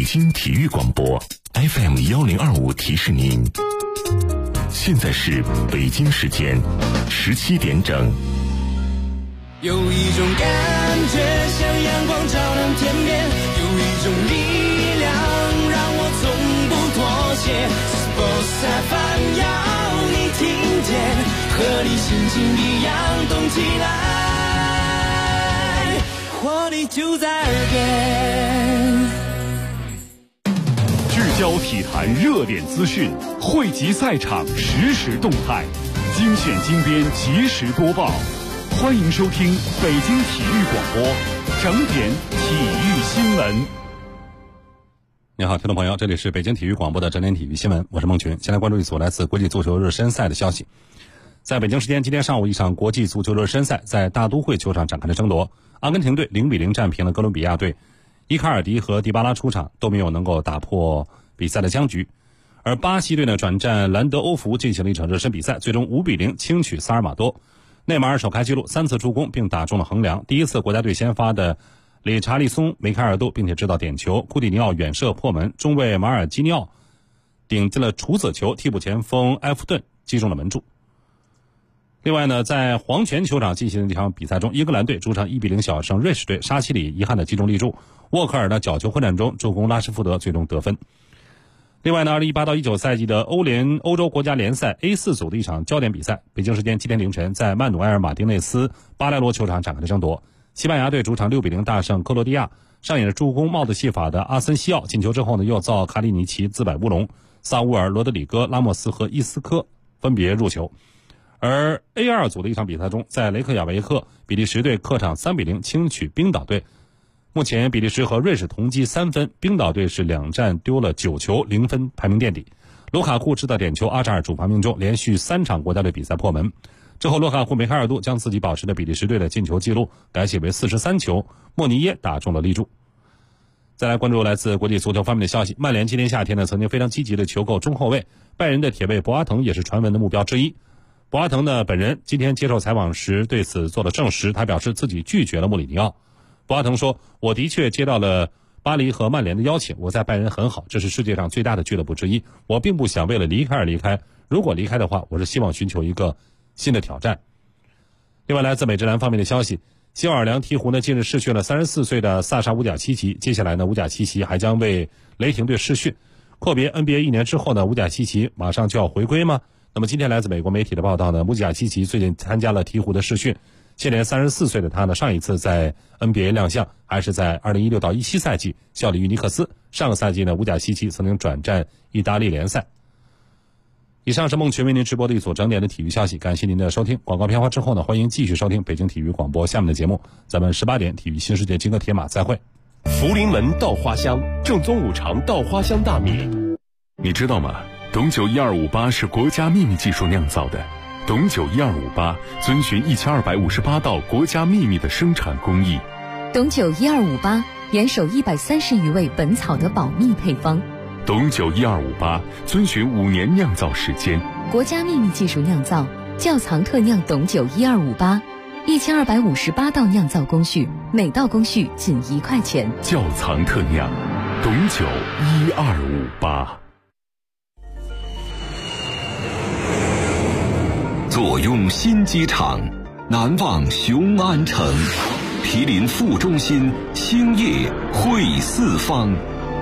京体育广播 FM1025提示您，现在是北京时间17点整。 有一种感觉像阳光照亮天边，有一种力量让我从不妥协。Sports FM 要你听见，和你心情一样动起来，活力就在耳边。 聚焦体坛热点资讯，汇集赛场实时动态，精选精编及时播报。欢迎收听北京体育广播整点体育新闻。 你好，听众朋友，这里是北京体育广播的整点体育新闻，我是孟群。先来关注一组来自国际足球热身赛的消息。在北京时间今天上午，一场国际足球热身赛在大都会球场展开了争夺。阿根廷队0-0战平了哥伦比亚队，伊卡尔迪和迪巴拉出场都没有能够打破比赛的僵局。而巴西队呢转战兰德欧服进行了一场热身比赛，最终5-0轻取萨尔马多。内马尔首开纪录，3次助攻并打中了横梁。第一次国家队先发的理查利松梅开二度，并且制造点球，库蒂尼奥远射破门，中卫马尔基尼奥顶进了处子球，替补前锋埃弗顿击中了门柱。另外呢，在黄泉球场进行的这场比赛中，英格兰队主场1-0小胜瑞士队，沙奇里遗憾的击中立柱，沃克尔的角球混战中助攻拉什福德最终得分。另外呢，2018到19赛季的欧洲国家联赛 A4 组的一场焦点比赛，北京时间7点凌晨在曼努埃尔马丁内斯巴莱罗球场展开的争夺。西班牙队主场6-0大胜克罗地亚，上演着助攻帽子戏法的阿森西奥进球之后呢，又造卡里尼奇自摆乌龙，萨乌尔、罗德里戈、拉莫斯和伊斯科分别入球。而 A2 组的一场比赛中，在雷克雅维克，比利时队客场3-0轻取冰岛队。目前比利时和瑞士同积3分，冰岛队是2战丢了9球0分，排名垫底。卢卡库制造点球，阿扎尔主罚命中，连续3场国家队比赛破门。之后洛卡库梅开二度，将自己保持的比利时队的进球纪录改写为43球，莫尼耶打中了立柱。再来关注来自国际足球方面的消息，曼联今年夏天呢曾经非常积极的求购中后卫，拜仁的铁卫博阿滕也是传闻的目标之一。博阿滕呢本人今天接受采访时对此做了证实，他表示自己拒绝了穆里尼奥。博阿滕说，我的确接到了巴黎和曼联的邀请，我在拜仁很好，这是世界上最大的俱乐部之一，我并不想为了离开而离开，如果离开的话，我是希望寻求一个新的挑战。另外来自美职篮方面的消息，新奥尔良鹈鹕呢近日试训了34岁的萨沙乌贾奇奇，接下来呢乌贾奇奇还将为雷霆队试训。阔别 NBA 1年之后呢，乌贾奇奇马上就要回归吗？那么今天来自美国媒体的报道呢，乌贾奇奇最近参加了鹈鹕的试训。现年34岁的他呢，上一次在 NBA 亮相还是在2016到17赛季效力于尼克斯。上个赛季呢，乌贾奇奇曾经转战意大利联赛。以上是孟群为您直播的一组整点的体育消息，感谢您的收听。广告片花之后呢，欢迎继续收听北京体育广播下面的节目。咱们18点体育新世界金戈铁马再会。 福临门稻花香，正宗五常稻花香大米。 你知道吗？董酒1258是国家秘密技术酿造的。董酒1258遵循1258道国家秘密的生产工艺。 董酒1258严守130余味本草的保密配方。 董酒1258遵循5年酿造时间， 国家秘密技术酿造，窖藏特酿董酒1258，1258道酿造工序，每道工序仅1块钱。 窖藏特酿，董酒1258。 坐拥新机场，南望雄安城，毗邻副中心，兴业汇四方。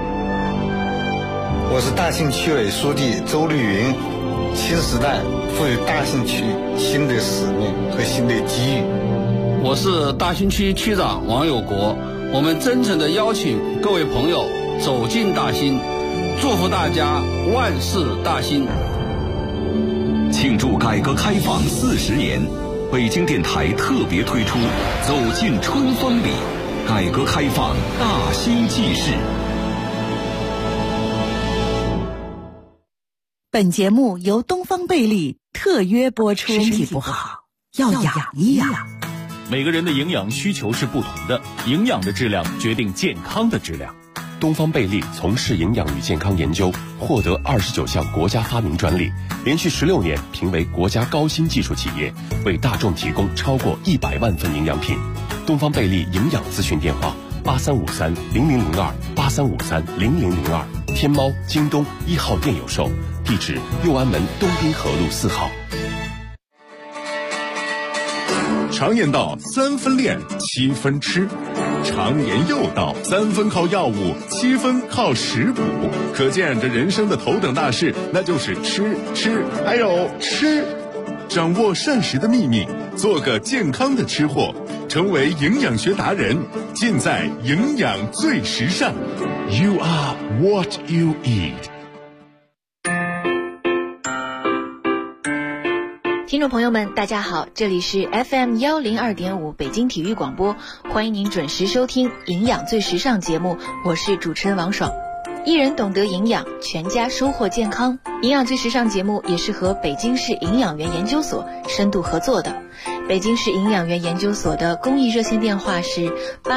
我是大兴区委书记周绿云。新时代赋予大兴区新的使命和新的机遇。 我是大兴区区长王有国。我们真诚地邀请各位朋友走进大兴，祝福大家万事大兴。 庆祝改革开放40年，北京电台特别推出走进春风里，改革开放大兴纪事。 本节目由东方贝利特约播出。身体不好要养一养。 每个人的营养需求是不同的，营养的质量决定健康的质量。 东方贝利从事营养与健康研究，获得29项国家发明专利，连续16年评为国家高新技术企业，为大众提供超过100万份营养品。东方贝利营养咨询电话 83530002，83530002，天猫、京东1号店有售，地址右安门东滨河路4号。 常言道3分练7分吃，常言又道3分靠药物7分靠食补，可见这人生的头等大事那就是吃还有吃。掌握膳食的秘密，做个健康的吃货，成为营养学达人，尽在营养最时尚。 You are what you eat。 听众朋友们，大家好，这里是 FM 102.5北京体育广播，欢迎您准时收听《营养最时尚》节目，我是主持人王爽。一人懂得营养，全家收获健康。营养最时尚节目也是和北京市营养员研究所深度合作的。北京市营养员研究所的公益热线电话是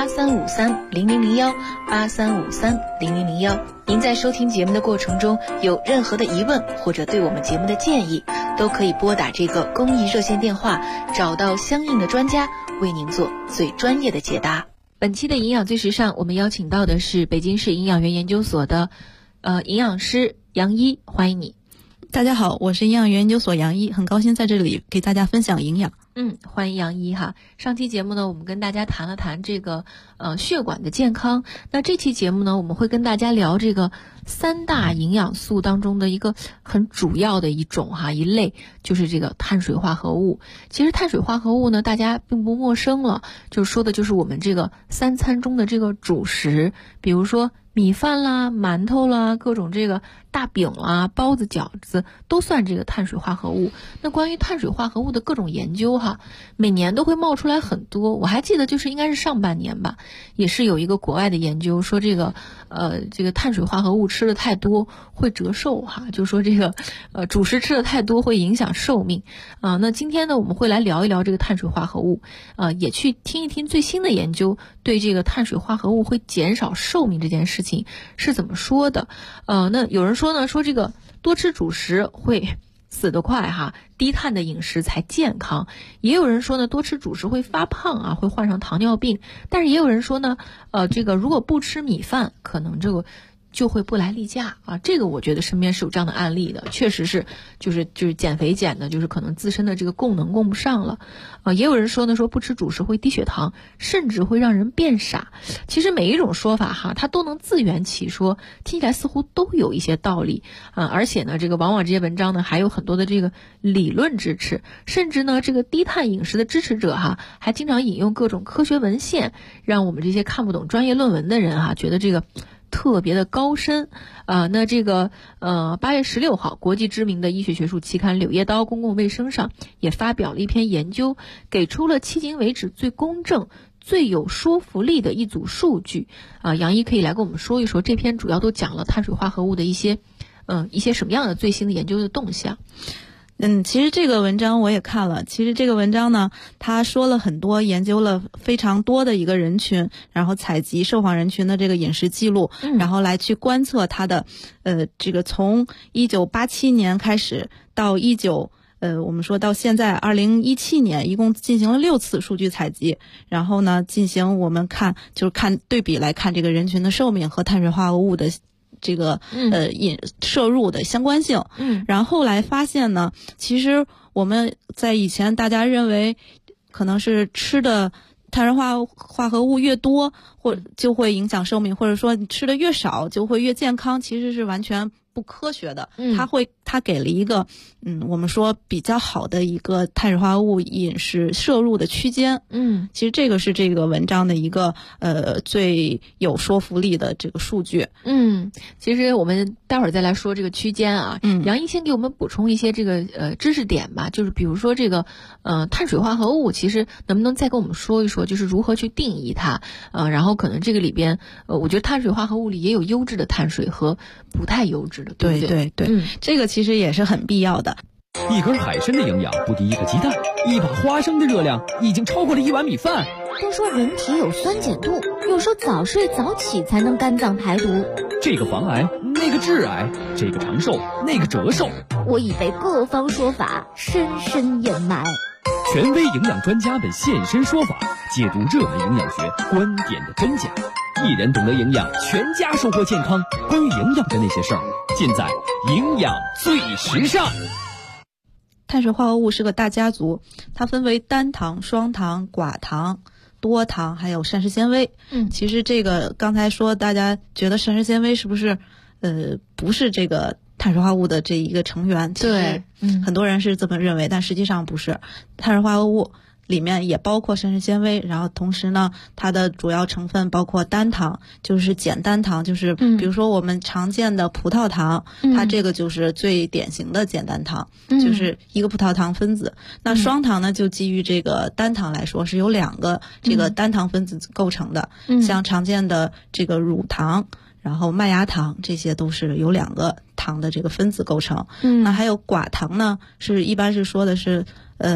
83530001，83530001。您在收听节目的过程中有任何的疑问或者对我们节目的建议，都可以拨打这个公益热线电话，找到相应的专家为您做最专业的解答。本期的营养最时尚，我们邀请到的是北京市营养员研究所的营养师杨一，欢迎你。 大家好，我是营养员研究所杨一，很高兴在这里给大家分享营养。 欢迎杨一哈。上期节目呢，我们跟大家谈了谈这个血管的健康。那这期节目呢，我们会跟大家聊这个3大营养素当中的一个很主要的一类，就是这个碳水化合物。其实碳水化合物呢，大家并不陌生了，就是说的就是我们这个3餐中的这个主食，比如说米饭啦、馒头啦、各种这个大饼啦、包子、饺子都算这个碳水化合物。那关于碳水化合物的各种研究每年都会冒出来很多。我还记得就是应该是上半年吧，也是有一个国外的研究说这个碳水化合物吃的太多会折寿就说这个主食吃的太多会影响寿命那今天呢，我们会来聊一聊这个碳水化合物也去听一听最新的研究对这个碳水化合物会减少寿命这件事情是怎么说的。那有人说呢，说这个多吃主食会死得快低碳的饮食才健康。也有人说呢，多吃主食会发胖会患上糖尿病。但是也有人说呢，这个如果不吃米饭，可能这个就会不来例假这个我觉得身边是有这样的案例的，确实是就是减肥减的，就是可能自身的这个供能供不上了也有人说呢，说不吃主食会低血糖，甚至会让人变傻。其实每一种说法它都能自圆其说，听起来似乎都有一些道理而且呢，这个往往这些文章呢还有很多的这个理论支持，甚至呢这个低碳饮食的支持者还经常引用各种科学文献，让我们这些看不懂专业论文的人觉得这个特别的高深那这个8月16号，国际知名的医学学术期刊《柳叶刀公共卫生》上也发表了一篇研究，给出了迄今为止最公正、最有说服力的一组数据杨一可以来跟我们说一说，这篇主要都讲了碳水化合物的一些什么样的最新的研究的动向。 其实这个文章我也看了。其实这个文章呢，他说了很多，研究了非常多的一个人群，然后采集受访人群的这个饮食记录，然后来去观测他的这个从1987年开始到我们说到现在2017年，一共进行了6次数据采集，然后呢进行我们看对比来看这个人群的寿命和碳水化合物的这个摄入的相关性。然后后来发现呢，其实我们在以前大家认为可能是吃的碳水化合物越多或就会影响寿命，或者说你吃的越少就会越健康，其实是完全不科学的。它给了一个我们说比较好的一个碳水化合物饮食摄入的区间。其实这个是这个文章的一个最有说服力的这个数据。 其实我们待会儿再来说这个区间杨一先给我们补充一些这个知识点吧，就是比如说这个碳水化合物，其实能不能再跟我们说一说，就是如何去定义它然后可能这个里边我觉得碳水化合物里也有优质的碳水和不太优质的，对不对？ 对，这个其实也是很必要的。 一根海参的营养不敌一个鸡蛋，一把花生的热量已经超过了1碗米饭。 都说人体有酸碱度，又说早睡早起才能肝脏排毒。 这个防癌，那个致癌，这个长寿，那个折寿。 我已被各方说法深深掩埋。 权威营养专家们现身说法，解读热门营养学观点的真假。一人懂得营养，全家收获健康。关于营养的那些事儿，尽在营养最时尚。 碳水化合物是个大家族，它分为单糖、双糖、寡糖、多糖，还有膳食纤维。其实这个刚才说，大家觉得膳食纤维是不是不是这个碳水化合物的这一个成员？ 对， 很多人是这么认为，但实际上不是。碳水化合物里面也包括膳食纤维，然后同时呢，它的主要成分包括单糖，就是简单糖，就是比如说我们常见的葡萄糖，它这个就是最典型的简单糖，就是一个葡萄糖分子。那双糖呢，就基于这个单糖来说，是由2个这个单糖分子构成的，像常见的这个乳糖，然后麦芽糖，这些都是由2个糖的这个分子构成。那还有寡糖呢，一般是说的是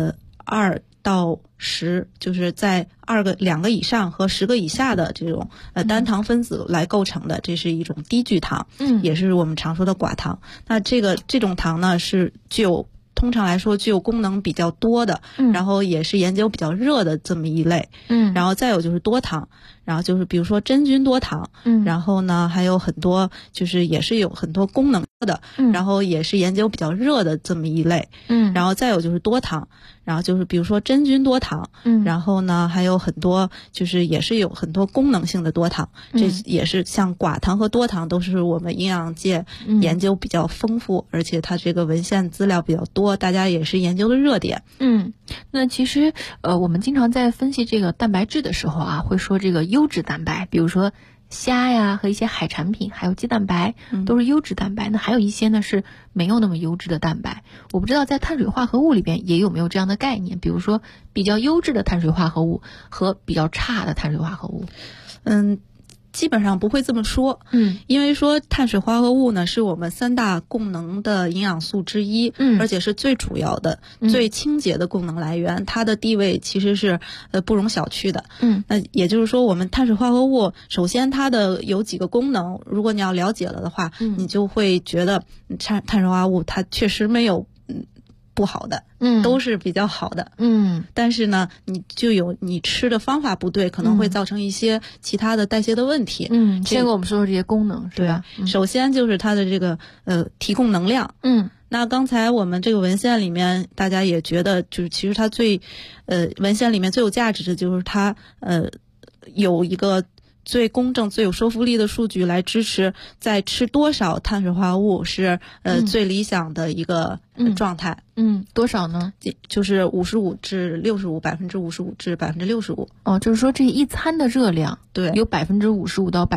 2到10，就是在2个以上和10个以下的这种单糖分子来构成的，这是一种低聚糖，也是我们常说的寡糖。那这种糖呢，是通常来说具有功能比较多的，然后也是研究比较热的这么一类。然后再有就是多糖，然后就是比如说真菌多糖，然后呢还有很多就是也是有很多功能的，然后也是研究比较热的这么一类。然后再有就是多糖，然后就是比如说真菌多糖，然后呢还有很多就是也是有很多功能性的多糖，这也是像寡糖和多糖都是我们营养界研究比较丰富，而且它这个文献资料比较多，大家也是研究的热点。 那其实我们经常在分析这个蛋白质的时候啊，会说这个优质蛋白，比如说虾呀和一些海产品，还有鸡蛋白都是优质蛋白。那还有一些呢是没有那么优质的蛋白。我不知道在碳水化合物里边也有没有这样的概念，比如说比较优质的碳水化合物和比较差的碳水化合物。 基本上不会这么说，因为说碳水化合物呢是我们3大供能的营养素之一，而且是最主要的、最清洁的供能来源，它的地位其实是不容小觑的。那也就是说，我们碳水化合物首先它的有几个功能，如果你要了解了的话，你就会觉得碳水化合物它确实没有不好的，都是比较好的，但是呢，你吃的方法不对，可能会造成一些其他的代谢的问题。 先给我们说说这些功能，是吧？ 首先就是它的这个提供能量。那刚才我们这个文献里面，大家也觉得就是其实它文献里面最有价值的就是它有一个最公正、最有说服力的数据来支持在吃多少碳水化合物是最理想的一个状态。 多少呢？ 就是55至65%， 55%至65%。 就是说这一餐的热量， 对， 有55%到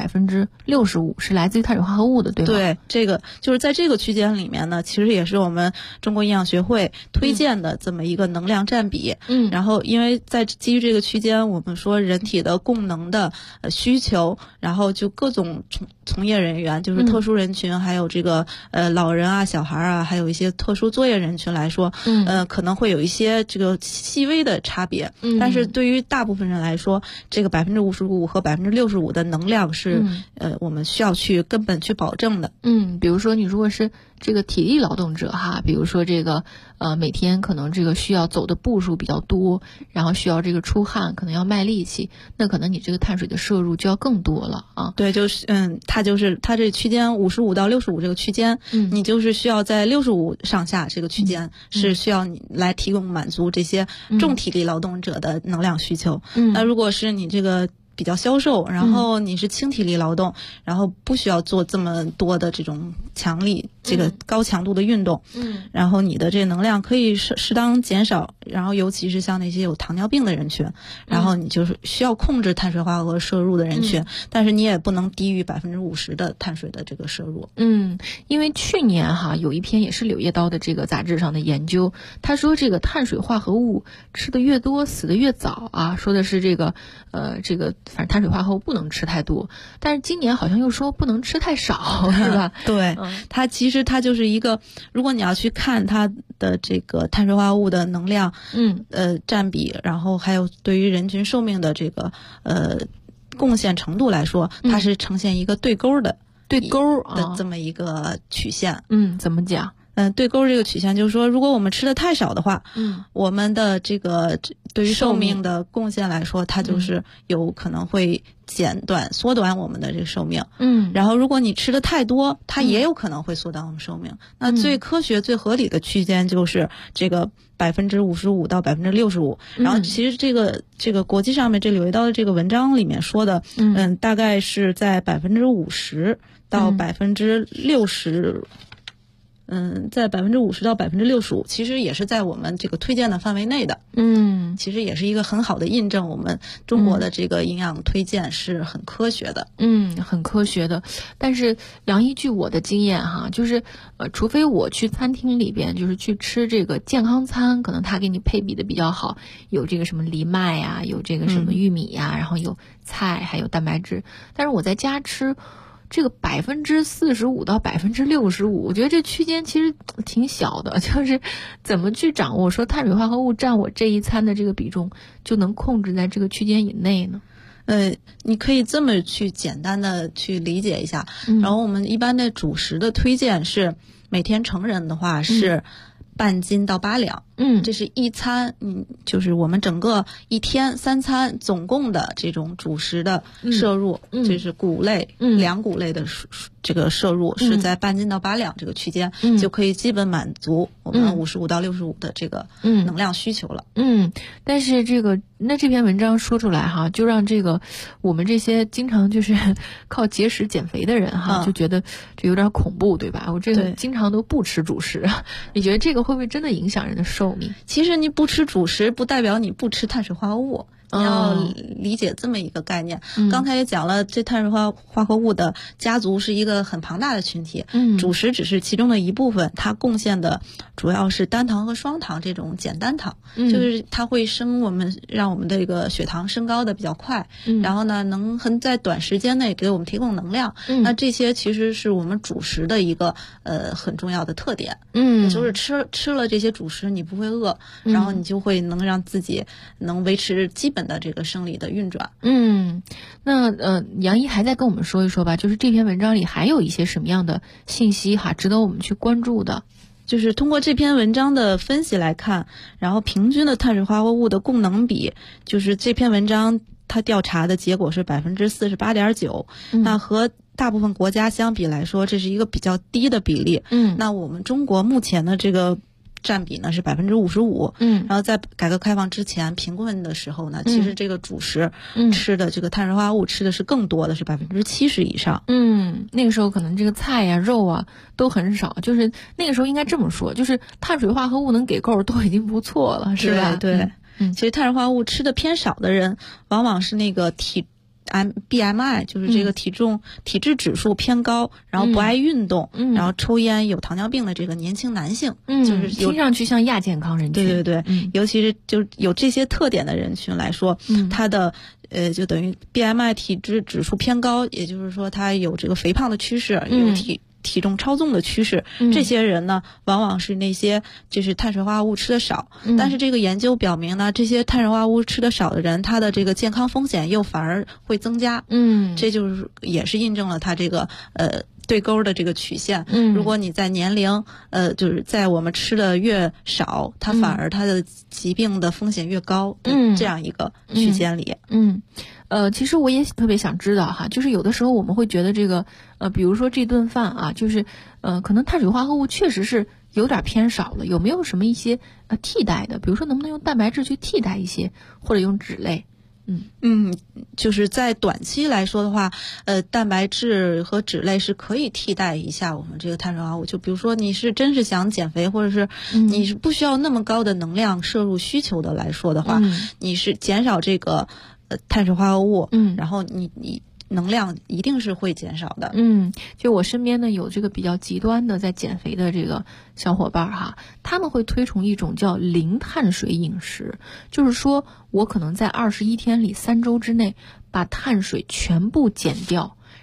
65%是来自于碳水化合物的，对吗？ 对，这个就是在这个区间里面呢，其实也是我们中国营养学会推荐的这么一个能量占比。然后因为在基于这个区间，我们说人体的供能的需求，然后就各种从业人员，就是特殊人群，还有这个老人啊、小孩啊，还有一些特殊作业人群来说，可能会有一些这个细微的差别。但是对于大部分人来说，这个55%和65%的能量是我们需要去根本去保证的。 比如说你如果是这个体力劳动者哈，比如说这个每天可能这个需要走的步数比较多，然后需要这个出汗，可能要卖力气，那可能你这个碳水的摄入就要更多了啊。 对，就是它这区间55到65这个区间，你就是需要在65上下这个区间是需要你来提供满足这些重体力劳动者的能量需求。那如果是你这个比较消瘦，然后你是轻体力劳动，然后不需要做这么多的这种强力这个高强度的运动，然后你的这个能量可以适当减少，然后尤其是像那些有糖尿病的人群，然后你就是需要控制碳水化合物摄入的人群，但是你也不能低于50%的碳水的这个摄入。 因为去年哈有一篇也是《柳叶刀》的这个杂志上的研究，他说这个碳水化合物吃的越多死的越早啊，说的是这个反正碳水化合物不能吃太多，但是今年好像又说不能吃太少，是吧？ 对，它其实它就是一个，如果你要去看它的这个碳水化合物的能量，占比，然后还有对于人群寿命的这个贡献程度来说，它是呈现一个对勾的这么一个曲线。 怎么讲？ 对勾这个曲线就是说，如果我们吃的太少的话，我们的这个对于寿命的贡献来说，它就是有可能会缩短我们的这个寿命。然后如果你吃的太多，它也有可能会缩短我们寿命。那最科学、最合理的区间就是这个55%到65%。然后其实这个国际上面这柳叶刀的这个文章里面说的，大概是在50%到60%。在50%到65%，其实也是在我们这个推荐的范围内的。其实也是一个很好的印证，我们中国的这个营养推荐是很科学的。 很科学的。但是梁一，据我的经验哈，就是除非我去餐厅里边，就是去吃这个健康餐，可能他给你配比的比较好，有这个什么藜麦呀，有这个什么玉米呀，然后有菜，还有蛋白质。但是我在家吃这个45%到65%，我觉得这区间其实挺小的，就是怎么去掌握说碳水化合物占我这一餐的这个比重就能控制在这个区间以内呢？ 你可以这么去简单的去理解一下。然后我们一般的主食的推荐是每天成人的话是半斤到8两。这是一餐，就是我们整个一天3餐总共的这种主食的摄入，就是谷类、两谷类的这个摄入是在半斤到8两这个区间，就可以基本满足我们55到65的这个能量需求了。 但是这篇文章说出来哈，就让这个我们这些经常就是靠节食减肥的人哈，就觉得这有点恐怖，对吧？我这个经常都不吃主食，你觉得这个会不会真的影响人的寿命？ 其实你不吃主食不代表你不吃碳水化合物，你要理解这么一个概念。刚才也讲了，这碳水化合物的家族是一个很庞大的群体，主食只是其中的一部分，它贡献的主要是单糖和双糖这种简单糖，就是它会让我们的这个血糖升高的比较快，然后呢能在短时间内给我们提供能量。那这些其实是我们主食的一个很重要的特点。就是吃了这些主食你不会饿，然后你就会能让自己能维持基本的这个生理的运转。 那杨一还在跟我们说一说吧，就是这篇文章里还有一些什么样的信息哈，值得我们去关注的。 就是通过这篇文章的分析来看，然后平均的碳水化合物的供能比，就是这篇文章它调查的结果是48.9%，那和大部分国家相比来说，这是一个比较低的比例。那我们中国目前的这个占比呢是55%。然后在改革开放之前贫困的时候呢，其实这个主食吃的这个碳水化合物吃的是更多的，是70%以上。 那个时候可能这个菜呀、肉啊都很少，就是那个时候应该这么说，就是碳水化合物能给够都已经不错了，是吧？ 对。其实碳水化合物吃的偏少的人，往往是那个BMI 就是这个体质指数偏高，然后不爱运动，然后抽烟有糖尿病的这个年轻男性，就是听上去像亚健康人群。 对，尤其是就有这些特点的人群来说，他的就等于 BMI 体质指数偏高，也就是说他有这个肥胖的趋势，有体重超重的趋势，这些人呢往往是那些就是碳水化合物吃的少，但是这个研究表明呢，这些碳水化合物吃的少的人，他的这个健康风险又反而会增加。这就是也是印证了他这个对勾的这个曲线。如果你在年龄就是在我们吃的越少，它反而它的疾病的风险越高，这样一个区间里。 其实我也特别想知道哈，就是有的时候我们会觉得这个比如说这顿饭啊，就是可能碳水化合物确实是有点偏少了，有没有什么一些替代的？比如说能不能用蛋白质去替代一些，或者用脂类？ 就是在短期来说的话，蛋白质和脂类是可以替代一下我们这个碳水化合物。就比如说你是真是想减肥，或者是你是不需要那么高的能量摄入需求的来说的话，你是减少这个碳水化合物，然后你能量一定是会减少的。 就我身边呢有这个比较极端的在减肥的这个小伙伴哈，他们会推崇一种叫零碳水饮食，就是说我可能在21天里3周之内把碳水全部减掉，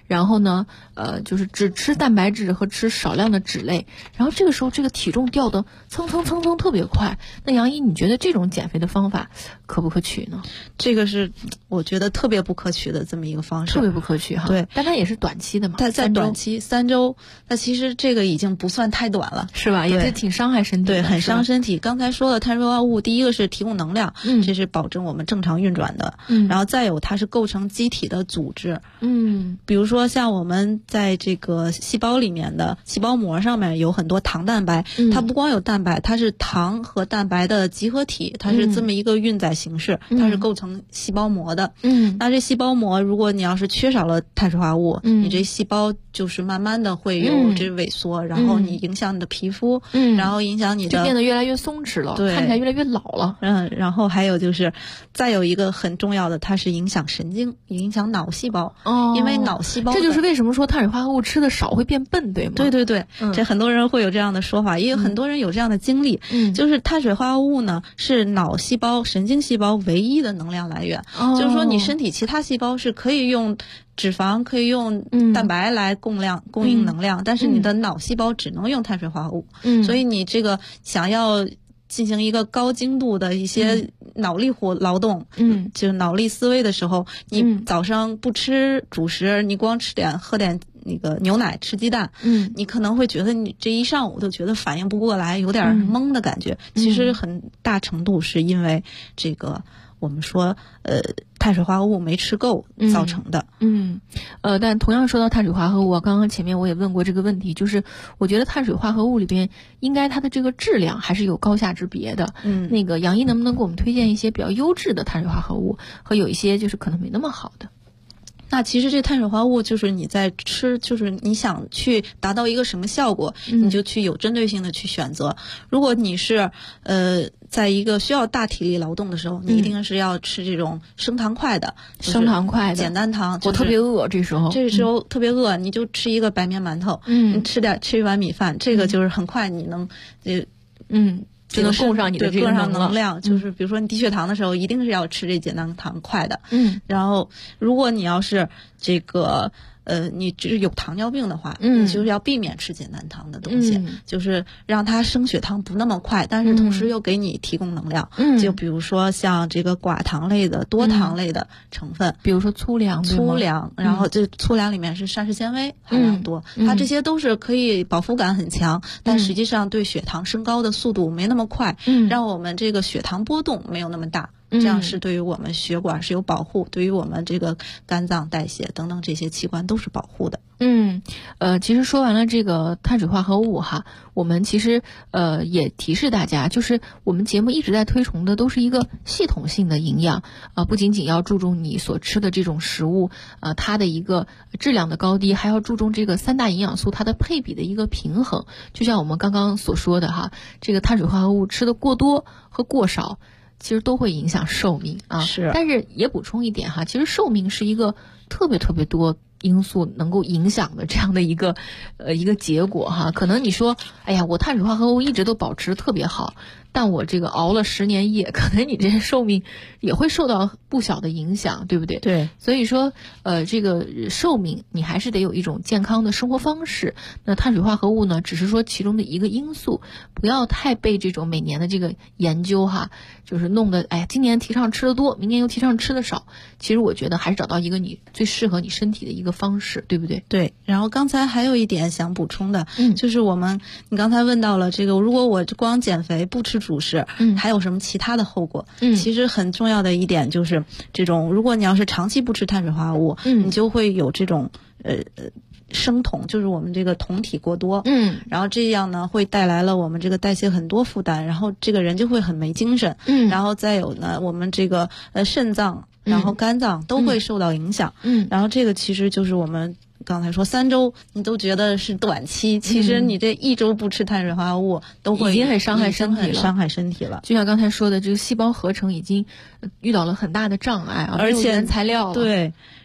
然后呢，就是只吃蛋白质和吃少量的脂类，然后这个时候这个体重掉的蹭特别快。那杨一，你觉得这种减肥的方法可不可取呢？ 这个是我觉得特别不可取的这么一个方式， 特别不可取哈。 对， 但它也是短期的嘛， 在短期3周，那其实这个已经不算太短了， 是吧？也是挺伤害身体的， 对，很伤身体。刚才说了，碳水化合物第一个是提供能量，这是保证我们正常运转的，然后再有它是构成机体的组织，比如说像我们在这个细胞里面的细胞膜上面有很多糖蛋白，它不光有蛋白，它是糖和蛋白的集合体，它是这么一个运载形式，它是构成细胞膜的。那这细胞膜如果你要是缺少了碳水化合物，你这细胞就是慢慢的会有这萎缩，然后你影响你的皮肤，然后影响你的就变得越来越松弛了， 对， 看起来越来越老了。 然后还有就是再有一个很重要的，它是影响神经，影响脑细胞。因为脑细胞， 这就是为什么说碳水化合物吃的少会变笨，对吗？ 对，这很多人会有这样的说法，也有很多人有这样的经历，就是碳水化合物呢是脑细胞、神经细胞唯一的能量来源，就是说你身体其他细胞是可以用脂肪，可以用蛋白来供应能量，但是你的脑细胞只能用碳水化合物，所以你这个想要进行一个高精度的一些脑力劳动，就是脑力思维的时候，你早上不吃主食，你光喝点那个牛奶，吃鸡蛋，你可能会觉得你这一上午都觉得反应不过来，有点懵的感觉。其实很大程度是因为这个我们说碳水化合物没吃够造成的。 但同样说到碳水化合物，刚刚前面我也问过这个问题，就是我觉得碳水化合物里边应该它的这个质量还是有高下之别的。那个杨一能不能给我们推荐一些比较优质的碳水化合物，和有一些就是可能没那么好的？ 那其实这碳水化合物就是你在吃，就是你想去达到一个什么效果，你就去有针对性的去选择。如果你是在一个需要大体力劳动的时候，你一定是要吃这种升糖快的， 升糖快的简单糖。 我特别饿，这时候特别饿，你就吃一个白面馒头，你吃一碗米饭，这个就是很快你能就能供上你的这个能量，就是比如说你低血糖的时候，一定是要吃这简单糖快的。然后如果你要是这个你只是有糖尿病的话，你就是要避免吃简单糖的东西，就是让它升血糖不那么快，但是同时又给你提供能量。就比如说像这个寡糖类的、多糖类的成分， 比如说粗粮， 然后这粗粮里面是膳食纤维含量多，它这些都是可以饱腹感很强，但实际上对血糖升高的速度没那么快，让我们这个血糖波动没有那么大。这样是对于我们血管是有保护，对于我们这个肝脏代谢等等这些器官都是保护的。 其实说完了这个碳水化合物哈，我们其实也提示大家，就是我们节目一直在推崇的都是一个系统性的营养不仅仅要注重你所吃的这种食物它的一个质量的高低，还要注重这个3大营养素它的配比的一个平衡。就像我们刚刚所说的哈，这个碳水化合物吃的过多和过少其实都会影响寿命是。 但是也补充一点哈，其实寿命是一个特别多因素能够影响的这样的一个结果哈。可能你说，哎呀，我碳水化合物一直都保持特别好，但我这个熬了10年夜，可能你这些寿命也会受到不小的影响，对不对？ 对。 所以说，这个寿命你还是得有一种健康的生活方式。那碳水化合物呢，只是说其中的一个因素，不要太被这种每年的这个研究哈，就是弄得今年提倡吃的多，明年又提倡吃的少。其实我觉得还是找到一个你最适合你身体的一个方式，对不对？ 对。然后刚才还有一点想补充的，就是你刚才问到了这个，如果我光减肥不吃主食，还有什么其他的后果？其实很重要的一点就是这种，如果你要是长期不吃碳水化合物，你就会有这种生酮，就是我们这个酮体过多，然后这样呢会带来了我们这个代谢很多负担，然后这个人就会很没精神，然后再有呢我们这个肾脏，然后肝脏都会受到影响，然后这个其实就是我们刚才说3周你都觉得是短期，其实你这1周不吃碳水化合物都会已经很伤害身体了。就像刚才说的，这个细胞合成已经遇到了很大的障碍， 而且原材料了。 对。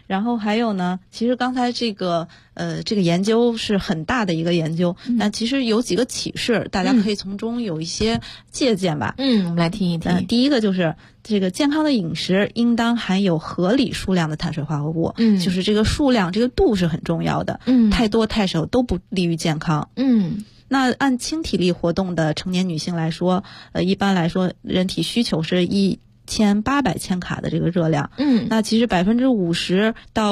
然后还有呢，其实刚才这个研究是很大的一个研究，但其实有几个启示，大家可以从中有一些借鉴吧。 我们来听一听。 第一个就是这个健康的饮食应当含有合理数量的碳水化合物，就是这个数量，这个度是很重要的，太多太少都不利于健康。那按轻体力活动的成年女性来说，一般来说人体需求是1800千卡的这个热量，那其实50%到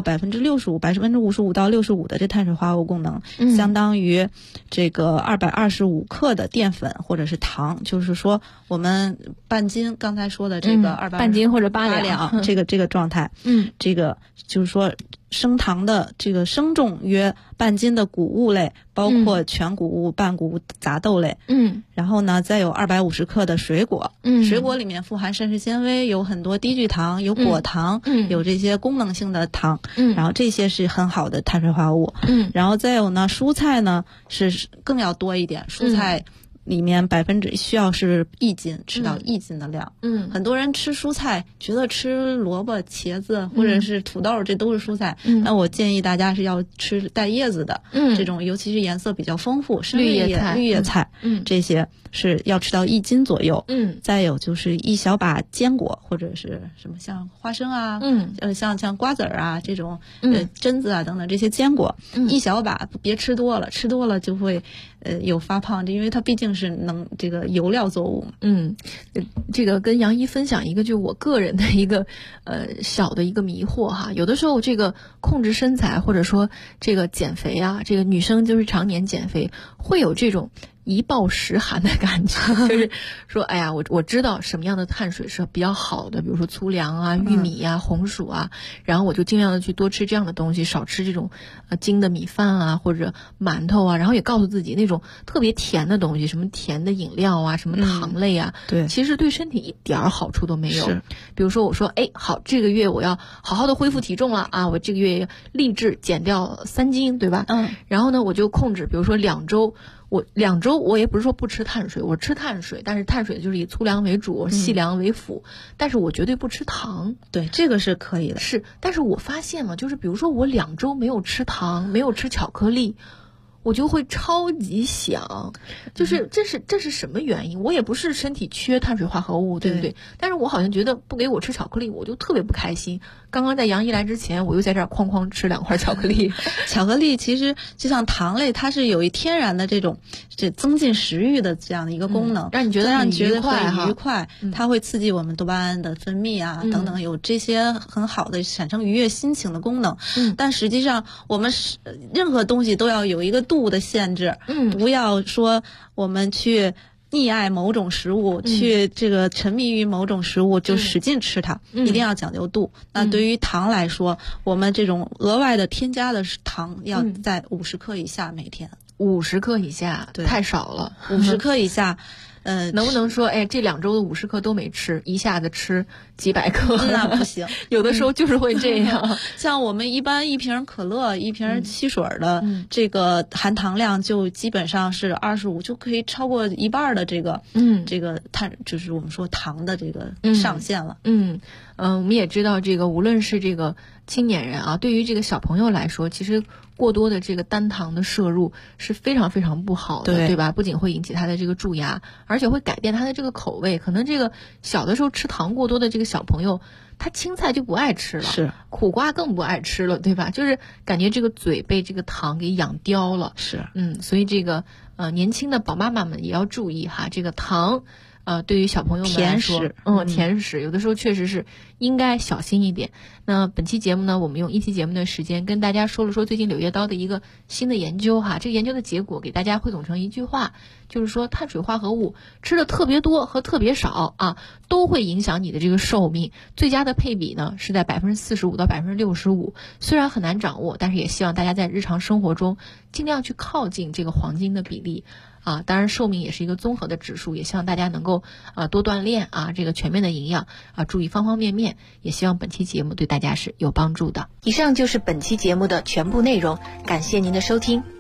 65%，55%到65%的这碳水化合物功能，相当于这个225克的淀粉或者是糖，就是说我们半斤刚才说的这个半斤或者8 两这个状态，这个就是说升糖的这个生重约半斤的谷物类，包括全谷物、半谷物、杂豆类，然后呢再有250克的水果，水果里面富含膳食纤维，有很多低聚糖，有果糖，有这些功能性的糖，然后这些是很好的碳水化合物，然后再有呢蔬菜呢是更要多一点，蔬菜里面需要是1斤，吃到1斤的量。很多人吃蔬菜觉得吃萝卜、茄子或者是土豆这都是蔬菜，那我建议大家是要吃带叶子的，这种尤其是颜色比较丰富，绿叶菜，这些是要吃到1斤左右。再有就是一小把坚果或者是什么像花生啊，像瓜子啊这种榛子啊等等这些坚果，一小把，别吃多了，吃多了就会有发胖，因为它毕竟是这个油料作物。 这个跟杨一分享一个就我个人的一个小的一个迷惑哈，有的时候这个控制身材或者说这个减肥啊，这个女生就是常年减肥会有这种一暴十寒的感觉，就是说哎呀我知道什么样的碳水是比较好的，比如说粗粮啊、玉米啊、红薯啊，然后我就尽量的去多吃这样的东西，少吃这种精的米饭啊或者馒头啊，然后也告诉自己那种特别甜的东西，什么甜的饮料啊，什么糖类啊， 对， 其实对身体一点好处都没有。比如说我说好，这个月我要好好的恢复体重了啊，我这个月立志减掉3斤，对吧？然后呢我就控制，比如说2周我也不是说不吃碳水，我吃碳水，但是碳水就是以粗粮为主，细粮为辅，但是我绝对不吃糖。 对，这个是可以的。 但是我发现了，就是比如说我2周没有吃糖，没有吃巧克力，我就会超级想，就是这是什么原因？我也不是身体缺碳水化合物，对不对？但是我好像觉得不给我吃巧克力，我就特别不开心。刚刚在杨一来之前，我又在这儿哐哐吃2块巧克力。 巧克力其实就像糖类，它是有一天然的这增进食欲的这样的一个功能， 让你觉得很愉快，它会刺激我们多巴胺的分泌啊，等等，有这些很好的产生愉悦心情的功能。但实际上我们任何东西都要有一个度的限制，不要说我们去溺爱某种食物，去这个沉迷于某种食物就使劲吃它，一定要讲究度。那对于糖来说，我们这种额外的添加的糖要在50克以下每天。 50克以下太少了 ，50克以下。 能不能说这2周的50克都没吃，一下子吃几百克？ 那不行， 有的时候就是会这样。 像我们一般1瓶可乐、1瓶汽水的这个含糖量就基本上是25，就可以超过一半的这个就是我们说糖的这个上限了。 我们也知道这个无论是这个青年人啊，对于这个小朋友来说，其实过多的这个单糖的摄入是非常非常不好的，对吧？不仅会引起他的这个蛀牙，而且会改变他的这个口味。可能这个小的时候吃糖过多的这个小朋友，他青菜就不爱吃了，苦瓜更不爱吃了，对吧？就是感觉这个嘴被这个糖给养刁了。所以这个年轻的宝妈妈们也要注意哈，这个糖对于小朋友们来说，甜食有的时候确实是应该小心一点。那本期节目呢，我们用1期节目的时间跟大家说了说最近柳叶刀的一个新的研究哈，这个研究的结果给大家汇总成一句话，就是说碳水化合物吃的特别多和特别少啊，都会影响你的这个寿命。最佳的配比呢是在45%到65%，虽然很难掌握，但是也希望大家在日常生活中尽量去靠近这个黄金的比例。当然寿命也是一个综合的指数，也希望大家能够多锻炼啊，这个全面的营养注意方方面面，也希望本期节目对大家是有帮助的。以上就是本期节目的全部内容，感谢您的收听。